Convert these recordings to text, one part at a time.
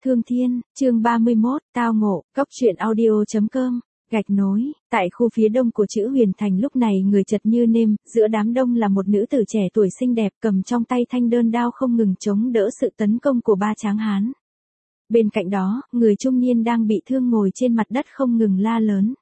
Thương Thiên, chương 31, tao ngộ, cốc truyện audio.com, gạch nối, tại khu phía đông của chữ Huyền Thành lúc này người chật như nêm, giữa đám đông là một nữ tử trẻ tuổi xinh đẹp cầm trong tay thanh đơn đao không ngừng chống đỡ sự tấn công của ba tráng hán. Bên cạnh đó, người trung niên đang bị thương ngồi trên mặt đất không ngừng la lớn.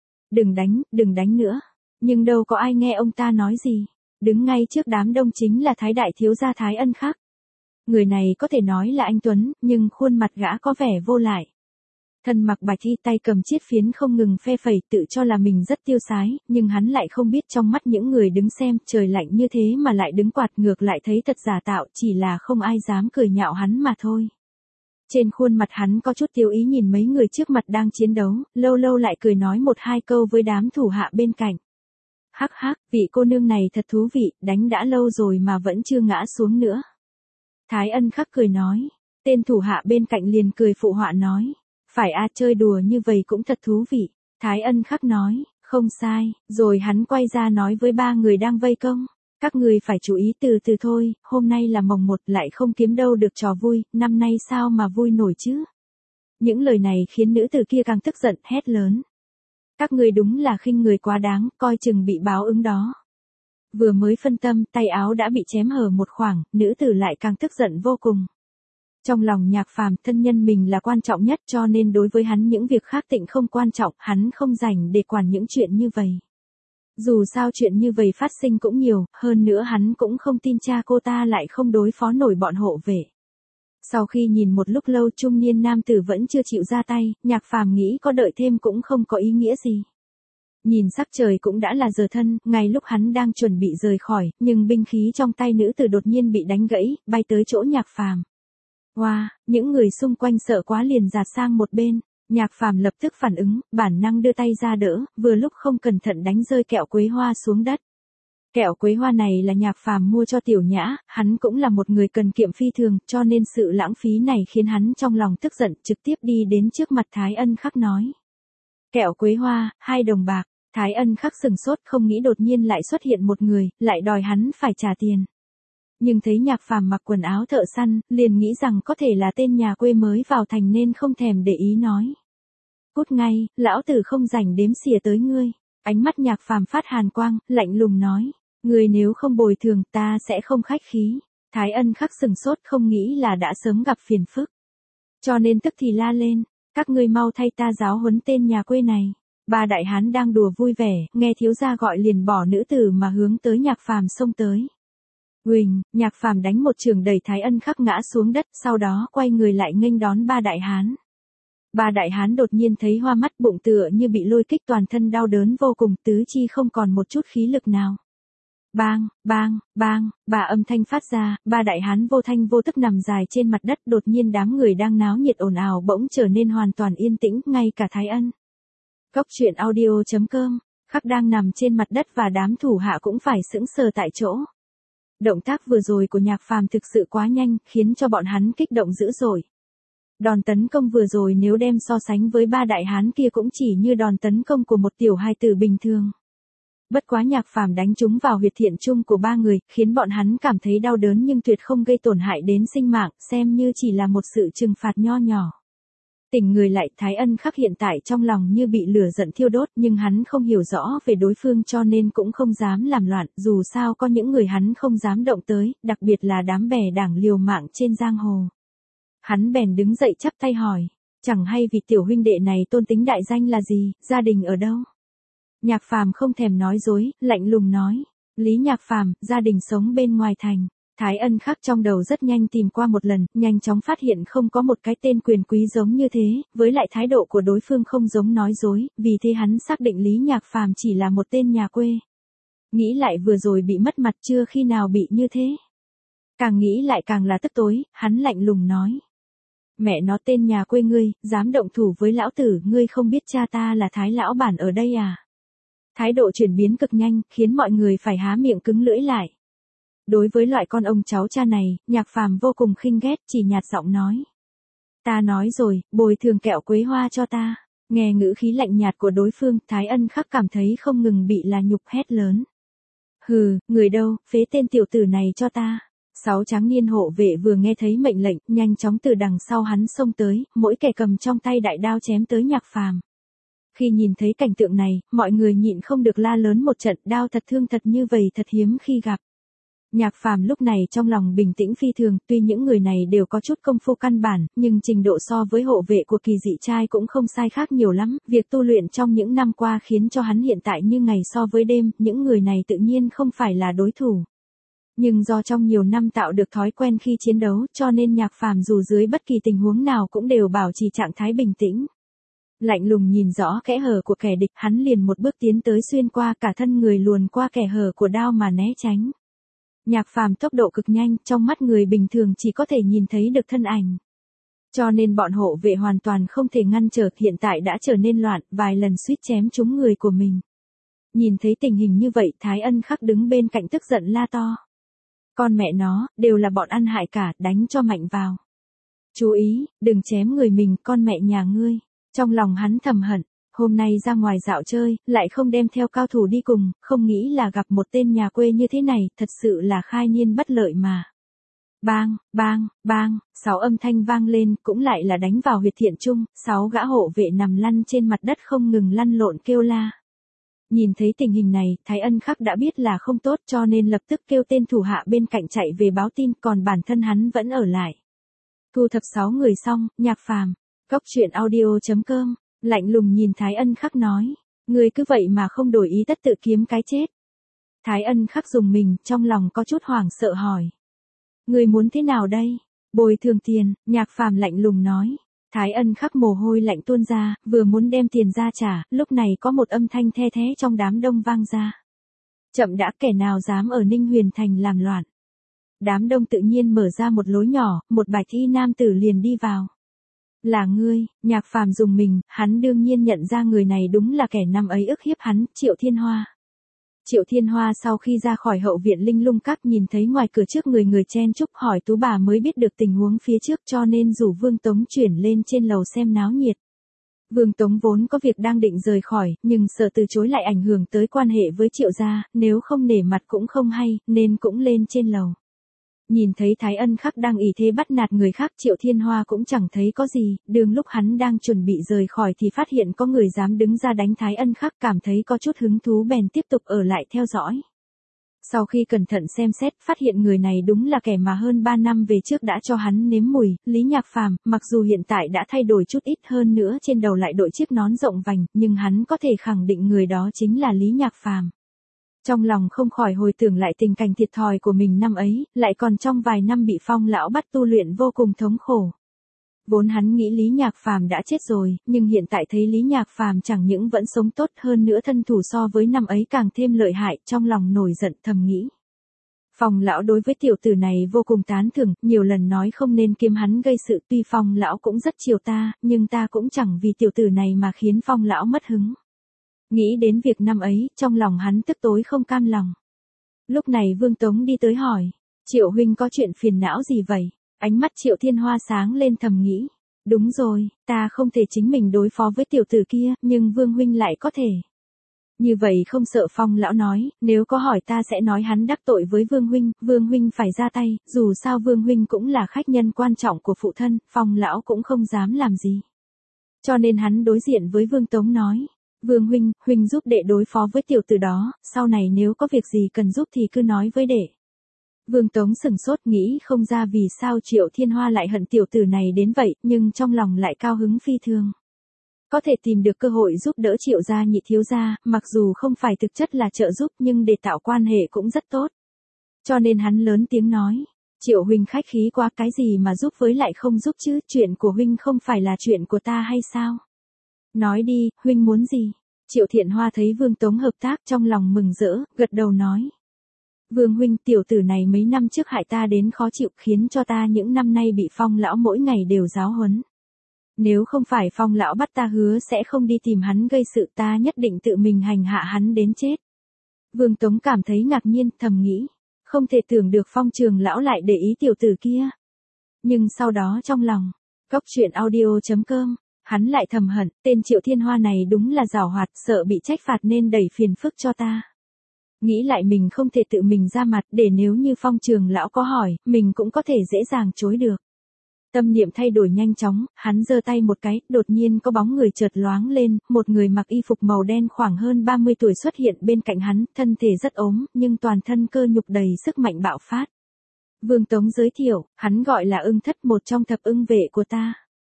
Đừng đánh nữa. Nhưng đâu có ai nghe ông ta nói gì. Đứng ngay trước đám đông chính là Thái đại thiếu gia Thái Ân Khắc. Người này có thể nói là anh tuấn, nhưng khuôn mặt gã có vẻ vô lại. Thân mặc bạch y tay cầm chiết phiến không ngừng phe phẩy tự cho là mình rất tiêu sái, nhưng hắn lại không biết trong mắt những người đứng xem trời lạnh như thế mà lại đứng quạt ngược lại thấy thật giả tạo, chỉ là không ai dám cười nhạo hắn mà thôi. Trên khuôn mặt hắn có chút tiêu ý nhìn mấy người trước mặt đang chiến đấu, lâu lâu lại cười nói một hai câu với đám thủ hạ bên cạnh. Hắc hắc, vị cô nương này thật thú vị, đánh đã lâu rồi mà vẫn chưa ngã xuống nữa. Thái Ân Khắc cười nói, tên thủ hạ bên cạnh liền cười phụ họa nói, phải chơi đùa như vậy cũng thật thú vị. Thái Ân Khắc nói, không sai, rồi hắn quay ra nói với ba người đang vây công, các người phải chú ý từ từ thôi, hôm nay là mồng 1 lại không kiếm đâu được trò vui, năm nay sao mà vui nổi chứ. Những lời này khiến nữ tử kia càng tức giận hét lớn. Các người đúng là khinh người quá đáng, coi chừng bị báo ứng đó. Vừa mới phân tâm, tay áo đã bị chém hở một khoảng, nữ tử lại càng tức giận vô cùng. Trong lòng Nhạc Phàm, thân nhân mình là quan trọng nhất cho nên đối với hắn những việc khác tịnh không quan trọng, hắn không rảnh để quản những chuyện như vậy. Dù sao chuyện như vậy phát sinh cũng nhiều, hơn nữa hắn cũng không tin cha cô ta lại không đối phó nổi bọn hộ vệ. Sau khi nhìn một lúc lâu trung niên nam tử vẫn chưa chịu ra tay, Nhạc Phàm nghĩ có đợi thêm cũng không có ý nghĩa gì. Nhìn sắc trời cũng đã là giờ thân, ngay lúc hắn đang chuẩn bị rời khỏi, nhưng binh khí trong tay nữ tử đột nhiên bị đánh gãy, bay tới chỗ Nhạc Phàm. Wow, những người xung quanh sợ quá liền dạt sang một bên, Nhạc Phàm lập tức phản ứng, bản năng đưa tay ra đỡ, vừa lúc không cẩn thận đánh rơi kẹo quế hoa xuống đất. Kẹo quế hoa này là Nhạc Phàm mua cho Tiểu Nhã, hắn cũng là một người cần kiệm phi thường, cho nên sự lãng phí này khiến hắn trong lòng tức giận, trực tiếp đi đến trước mặt Thái Ân Khắc nói. Kẹo quế hoa, 2 đồng bạc. Thái Ân Khắc sừng sốt không nghĩ đột nhiên lại xuất hiện một người, lại đòi hắn phải trả tiền. Nhưng thấy Nhạc Phàm mặc quần áo thợ săn, liền nghĩ rằng có thể là tên nhà quê mới vào thành nên không thèm để ý nói. Cút ngay, lão tử không rảnh đếm xỉa tới ngươi. Ánh mắt Nhạc Phàm phát hàn quang, lạnh lùng nói. Ngươi nếu không bồi thường ta sẽ không khách khí. Thái Ân Khắc sừng sốt không nghĩ là đã sớm gặp phiền phức. Cho nên tức thì la lên. Các ngươi mau thay ta giáo huấn tên nhà quê này. Ba đại hán đang đùa vui vẻ, nghe thiếu gia gọi liền bỏ nữ tử mà hướng tới Nhạc Phàm xông tới. Huỳnh, Nhạc Phàm đánh một chưởng đẩy Thái Ân Khắc ngã xuống đất, sau đó quay người lại nghênh đón ba đại hán. Ba đại hán đột nhiên thấy hoa mắt bụng tựa như bị lôi kích toàn thân đau đớn vô cùng, tứ chi không còn một chút khí lực nào. Bang, bang, bang, ba âm thanh phát ra, ba đại hán vô thanh vô tức nằm dài trên mặt đất, đột nhiên đám người đang náo nhiệt ồn ào bỗng trở nên hoàn toàn yên tĩnh, ngay cả Thái Ân. Cốc truyện audio.com, Khắc đang nằm trên mặt đất và đám thủ hạ cũng phải sững sờ tại chỗ. Động tác vừa rồi của Nhạc Phàm thực sự quá nhanh, khiến cho bọn hắn kích động dữ dội. Đòn tấn công vừa rồi nếu đem so sánh với ba đại hán kia cũng chỉ như đòn tấn công của một tiểu hài tử bình thường. Bất quá Nhạc Phàm đánh trúng vào huyệt thiện trung của ba người, khiến bọn hắn cảm thấy đau đớn nhưng tuyệt không gây tổn hại đến sinh mạng, xem như chỉ là một sự trừng phạt nho nhỏ. Tỉnh người lại, Thái Ân Khắc hiện tại trong lòng như bị lửa giận thiêu đốt, nhưng hắn không hiểu rõ về đối phương cho nên cũng không dám làm loạn, dù sao có những người hắn không dám động tới, đặc biệt là đám bè đảng liều mạng trên giang hồ. Hắn bèn đứng dậy chắp tay hỏi, chẳng hay vị tiểu huynh đệ này tôn tính đại danh là gì, gia đình ở đâu? Nhạc Phàm không thèm nói dối, lạnh lùng nói, Lý Nhạc Phàm, gia đình sống bên ngoài thành. Thái Ân Khắc trong đầu rất nhanh tìm qua một lần, nhanh chóng phát hiện không có một cái tên quyền quý giống như thế, với lại thái độ của đối phương không giống nói dối, vì thế hắn xác định Lý Nhạc Phàm chỉ là một tên nhà quê. Nghĩ lại vừa rồi bị mất mặt chưa khi nào bị như thế. Càng nghĩ lại càng là tức tối, hắn lạnh lùng nói. Mẹ nó tên nhà quê ngươi, dám động thủ với lão tử, ngươi không biết cha ta là Thái lão bản ở đây à? Thái độ chuyển biến cực nhanh, khiến mọi người phải há miệng cứng lưỡi lại. Đối với loại con ông cháu cha này, Nhạc Phàm vô cùng khinh ghét, chỉ nhạt giọng nói. Ta nói rồi, bồi thường kẹo quế hoa cho ta. Nghe ngữ khí lạnh nhạt của đối phương, Thái Ân Khắc cảm thấy không ngừng bị là nhục hét lớn. Hừ, người đâu, phế tên tiểu tử này cho ta. 6 tráng niên hộ vệ vừa nghe thấy mệnh lệnh, nhanh chóng từ đằng sau hắn xông tới, mỗi kẻ cầm trong tay đại đao chém tới Nhạc Phàm. Khi nhìn thấy cảnh tượng này, mọi người nhịn không được la lớn một trận, đao thật thương thật như vậy thật hiếm khi gặp. Nhạc Phàm lúc này trong lòng bình tĩnh phi thường, tuy những người này đều có chút công phu căn bản, nhưng trình độ so với hộ vệ của Kỳ Dị Trai cũng không sai khác nhiều lắm, việc tu luyện trong những năm qua khiến cho hắn hiện tại như ngày so với đêm, những người này tự nhiên không phải là đối thủ. Nhưng do trong nhiều năm tạo được thói quen khi chiến đấu, cho nên Nhạc Phàm dù dưới bất kỳ tình huống nào cũng đều bảo trì trạng thái bình tĩnh. Lạnh lùng nhìn rõ kẽ hở của kẻ địch, hắn liền một bước tiến tới xuyên qua cả thân người luồn qua kẻ hở của đao mà né tránh. Nhạc Phàm tốc độ cực nhanh, trong mắt người bình thường chỉ có thể nhìn thấy được thân ảnh. Cho nên bọn hộ vệ hoàn toàn không thể ngăn trở, hiện tại đã trở nên loạn, vài lần suýt chém trúng người của mình. Nhìn thấy tình hình như vậy, Thái Ân Khắc đứng bên cạnh tức giận la to. Con mẹ nó, đều là bọn ăn hại cả, đánh cho mạnh vào. Chú ý, đừng chém người mình, con mẹ nhà ngươi. Trong lòng hắn thầm hận, hôm nay ra ngoài dạo chơi, lại không đem theo cao thủ đi cùng, không nghĩ là gặp một tên nhà quê như thế này, thật sự là khai nhiên bất lợi mà. Bang, bang, bang, 6 âm thanh vang lên, cũng lại là đánh vào huyệt thiện trung, 6 gã hộ vệ nằm lăn trên mặt đất không ngừng lăn lộn kêu la. Nhìn thấy tình hình này, Thái Ân Khắc đã biết là không tốt cho nên lập tức kêu tên thủ hạ bên cạnh chạy về báo tin, còn bản thân hắn vẫn ở lại. Thu thập 6 người xong, Nhạc Phàm, Cóc Truyện Audio.com, lạnh lùng nhìn Thái Ân Khắc nói, người cứ vậy mà không đổi ý tất tự kiếm cái chết. Thái Ân Khắc dùng mình, trong lòng có chút hoảng sợ hỏi. Người muốn thế nào đây? Bồi thường tiền, Nhạc Phàm lạnh lùng nói. Thái Ân Khắc mồ hôi lạnh tuôn ra, vừa muốn đem tiền ra trả, lúc này có một âm thanh the thé trong đám đông vang ra. Chậm đã, kẻ nào dám ở Ninh Huyền Thành làm loạn. Đám đông tự nhiên mở ra một lối nhỏ, một bạch y nam tử liền đi vào. Là ngươi, Nhạc Phàm dùng mình, hắn đương nhiên nhận ra người này đúng là kẻ năm ấy ức hiếp hắn, Triệu Thiên Hoa. Triệu Thiên Hoa sau khi ra khỏi hậu viện Linh Lung Các nhìn thấy ngoài cửa trước người chen chúc, hỏi Tú bà mới biết được tình huống phía trước cho nên rủ Vương Tống chuyển lên trên lầu xem náo nhiệt. Vương Tống vốn có việc đang định rời khỏi, nhưng sợ từ chối lại ảnh hưởng tới quan hệ với Triệu gia, nếu không nể mặt cũng không hay, nên cũng lên trên lầu. Nhìn thấy Thái Ân Khắc đang ỷ thế bắt nạt người khác, Triệu Thiên Hoa cũng chẳng thấy có gì, đường lúc hắn đang chuẩn bị rời khỏi thì phát hiện có người dám đứng ra đánh Thái Ân Khắc, cảm thấy có chút hứng thú bèn tiếp tục ở lại theo dõi. Sau khi cẩn thận xem xét, phát hiện người này đúng là kẻ mà hơn 3 năm về trước đã cho hắn nếm mùi, Lý Nhạc Phàm, mặc dù hiện tại đã thay đổi chút ít hơn nữa trên đầu lại đội chiếc nón rộng vành, nhưng hắn có thể khẳng định người đó chính là Lý Nhạc Phàm. Trong lòng không khỏi hồi tưởng lại tình cảnh thiệt thòi của mình năm ấy, lại còn trong vài năm bị Phong lão bắt tu luyện vô cùng thống khổ. Vốn hắn nghĩ Lý Nhạc Phàm đã chết rồi, nhưng hiện tại thấy Lý Nhạc Phàm chẳng những vẫn sống tốt hơn nữa thân thủ so với năm ấy càng thêm lợi hại, trong lòng nổi giận thầm nghĩ. Phong lão đối với tiểu tử này vô cùng tán thưởng, nhiều lần nói không nên kiếm hắn gây sự, tuy Phong lão cũng rất chiều ta, nhưng ta cũng chẳng vì tiểu tử này mà khiến Phong lão mất hứng. Nghĩ đến việc năm ấy, trong lòng hắn tức tối không cam lòng. Lúc này Vương Tống đi tới hỏi, Triệu huynh có chuyện phiền não gì vậy? Ánh mắt Triệu Thiên Hoa sáng lên thầm nghĩ, đúng rồi, ta không thể chính mình đối phó với tiểu tử kia, nhưng Vương huynh lại có thể. Như vậy không sợ Phong lão nói, nếu có hỏi ta sẽ nói hắn đắc tội với Vương huynh phải ra tay, dù sao Vương huynh cũng là khách nhân quan trọng của phụ thân, Phong lão cũng không dám làm gì. Cho nên hắn đối diện với Vương Tống nói, Vương huynh giúp đệ đối phó với tiểu tử đó, sau này nếu có việc gì cần giúp thì cứ nói với đệ. Vương Tống sừng sốt nghĩ không ra vì sao Triệu Thiên Hoa lại hận tiểu tử này đến vậy, nhưng trong lòng lại cao hứng phi thường. Có thể tìm được cơ hội giúp đỡ Triệu gia nhị thiếu gia, mặc dù không phải thực chất là trợ giúp nhưng để tạo quan hệ cũng rất tốt. Cho nên hắn lớn tiếng nói, Triệu huynh khách khí quá, cái gì mà giúp với lại không giúp chứ, chuyện của huynh không phải là chuyện của ta hay sao? Nói đi, huynh muốn gì? Triệu Thiện Hoa thấy Vương Tống hợp tác trong lòng mừng rỡ, gật đầu nói. Vương huynh, tiểu tử này mấy năm trước hại ta đến khó chịu, khiến cho ta những năm nay bị Phong lão mỗi ngày đều giáo huấn. Nếu không phải Phong lão bắt ta hứa sẽ không đi tìm hắn gây sự, ta nhất định tự mình hành hạ hắn đến chết. Vương Tống cảm thấy ngạc nhiên, thầm nghĩ, không thể tưởng được Phong trường lão lại để ý tiểu tử kia. Nhưng sau đó trong lòng, Cóc Truyện Audio.com, hắn lại thầm hận, tên Triệu Thiên Hoa này đúng là giảo hoạt, sợ bị trách phạt nên đẩy phiền phức cho ta. Nghĩ lại mình không thể tự mình ra mặt để nếu như Phong trưởng lão có hỏi, mình cũng có thể dễ dàng chối được. Tâm niệm thay đổi nhanh chóng, hắn giơ tay một cái, đột nhiên có bóng người chợt loáng lên, một người mặc y phục màu đen khoảng hơn 30 tuổi xuất hiện bên cạnh hắn, thân thể rất ốm, nhưng toàn thân cơ nhục đầy sức mạnh bạo phát. Vương Tống giới thiệu, hắn gọi là Ưng Thất, một trong thập ưng vệ của ta.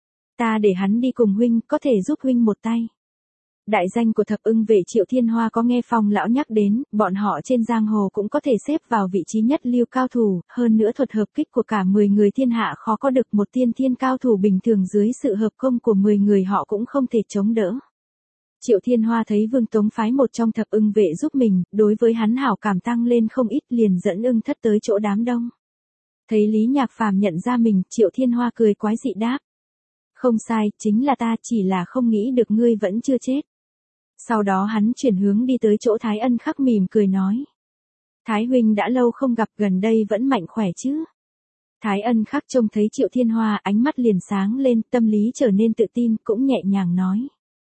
Ta để hắn đi cùng huynh, có thể giúp huynh một tay. Đại danh của thập ưng vệ Triệu Thiên Hoa có nghe Phong lão nhắc đến, bọn họ trên giang hồ cũng có thể xếp vào vị trí nhất lưu cao thủ, hơn nữa thuật hợp kích của cả 10 người thiên hạ khó có được một tiên thiên cao thủ bình thường dưới sự hợp công của 10 người họ cũng không thể chống đỡ. Triệu Thiên Hoa thấy Vương Tống phái một trong thập ưng vệ giúp mình, đối với hắn hảo cảm tăng lên không ít, liền dẫn Ưng Thất tới chỗ đám đông. Thấy Lý Nhạc Phàm nhận ra mình, Triệu Thiên Hoa cười quái dị đáp. Không sai, chính là ta, chỉ là không nghĩ được ngươi vẫn chưa chết. Sau đó hắn chuyển hướng đi tới chỗ Thái Ân Khắc mỉm cười nói. Thái huynh đã lâu không gặp, gần đây vẫn mạnh khỏe chứ? Thái Ân Khắc trông thấy Triệu Thiên Hoa, ánh mắt liền sáng lên, tâm lý trở nên tự tin, cũng nhẹ nhàng nói.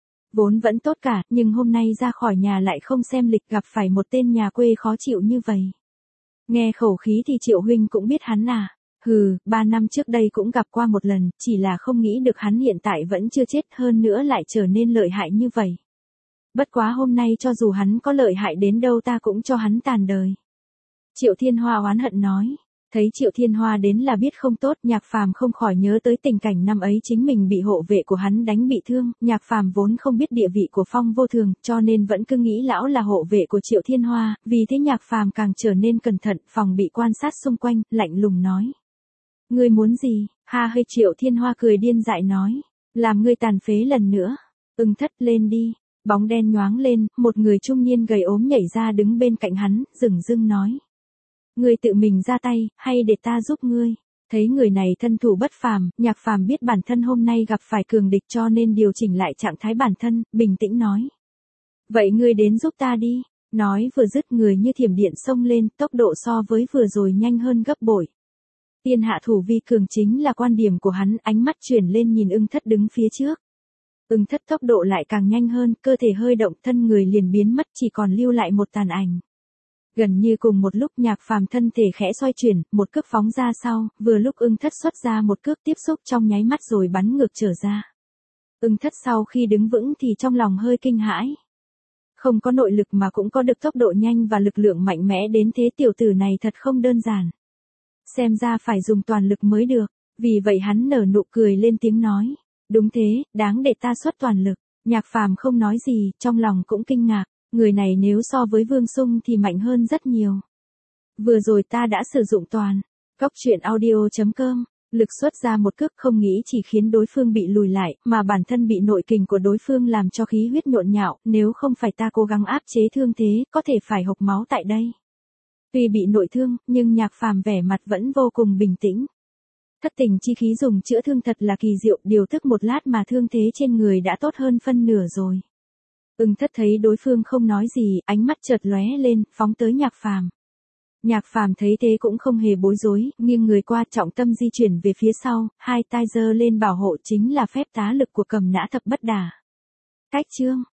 Vốn vẫn tốt cả, nhưng hôm nay ra khỏi nhà lại không xem lịch, gặp phải một tên nhà quê khó chịu như vậy. Nghe khẩu khí thì Triệu huynh cũng biết hắn à? Hừ, 3 năm trước đây cũng gặp qua một lần, chỉ là không nghĩ được hắn hiện tại vẫn chưa chết, hơn nữa lại trở nên lợi hại như vậy. Bất quá hôm nay cho dù hắn có lợi hại đến đâu ta cũng cho hắn tàn đời. Triệu Thiên Hoa oán hận nói. Thấy Triệu Thiên Hoa đến là biết không tốt, Nhạc Phàm không khỏi nhớ tới tình cảnh năm ấy chính mình bị hộ vệ của hắn đánh bị thương. Nhạc Phàm vốn không biết địa vị của Phong Vô Thường, cho nên vẫn cứ nghĩ lão là hộ vệ của Triệu Thiên Hoa, vì thế Nhạc Phàm càng trở nên cẩn thận, phòng bị quan sát xung quanh, lạnh lùng nói. Ngươi muốn gì? Ha hơi, Triệu Thiên Hoa cười điên dại nói. Làm ngươi tàn phế lần nữa. Ưng Thất, lên đi. Bóng đen nhoáng lên, một người trung niên gầy ốm nhảy ra đứng bên cạnh hắn, dửng dưng nói. Ngươi tự mình ra tay, hay để ta giúp ngươi? Thấy người này thân thủ bất phàm, Nhạc Phàm biết bản thân hôm nay gặp phải cường địch cho nên điều chỉnh lại trạng thái bản thân, bình tĩnh nói. Vậy ngươi đến giúp ta đi. Nói vừa dứt, người như thiểm điện xông lên, tốc độ so với vừa rồi nhanh hơn gấp bội. Tiên hạ thủ vi cường chính là quan điểm của hắn, ánh mắt chuyển lên nhìn Ưng Thất đứng phía trước. Ưng Thất tốc độ lại càng nhanh hơn, cơ thể hơi động, thân người liền biến mất, chỉ còn lưu lại một tàn ảnh. Gần như cùng một lúc, Nhạc Phàm thân thể khẽ xoay chuyển, một cước phóng ra sau, vừa lúc Ưng Thất xuất ra một cước tiếp xúc trong nháy mắt rồi bắn ngược trở ra. Ưng Thất sau khi đứng vững thì trong lòng hơi kinh hãi. Không có nội lực mà cũng có được tốc độ nhanh và lực lượng mạnh mẽ đến thế, tiểu tử này thật không đơn giản. Xem ra phải dùng toàn lực mới được, vì vậy hắn nở nụ cười lên tiếng nói. Đúng thế, đáng để ta xuất toàn lực. Nhạc Phàm không nói gì, trong lòng cũng kinh ngạc, người này nếu so với Vương Sung thì mạnh hơn rất nhiều. Vừa rồi ta đã sử dụng toàn Cốc Truyện Audio.com, lực xuất ra một cước không nghĩ chỉ khiến đối phương bị lùi lại, mà bản thân bị nội kình của đối phương làm cho khí huyết nhộn nhạo, nếu không phải ta cố gắng áp chế thương thế, có thể phải hộc máu tại đây. Tuy bị nội thương, nhưng Nhạc Phàm vẻ mặt vẫn vô cùng bình tĩnh. Thất tình chi khí dùng chữa thương thật là kỳ diệu, điều tức một lát mà thương thế trên người đã tốt hơn phân nửa rồi. Ưng Thất thấy đối phương không nói gì, ánh mắt chợt lóe lên, phóng tới Nhạc Phàm. Nhạc Phàm thấy thế cũng không hề bối rối, nghiêng người qua, trọng tâm di chuyển về phía sau, hai tay giơ lên bảo hộ, chính là phép tá lực của Cầm Nã Thập Bất Đả. Cách chương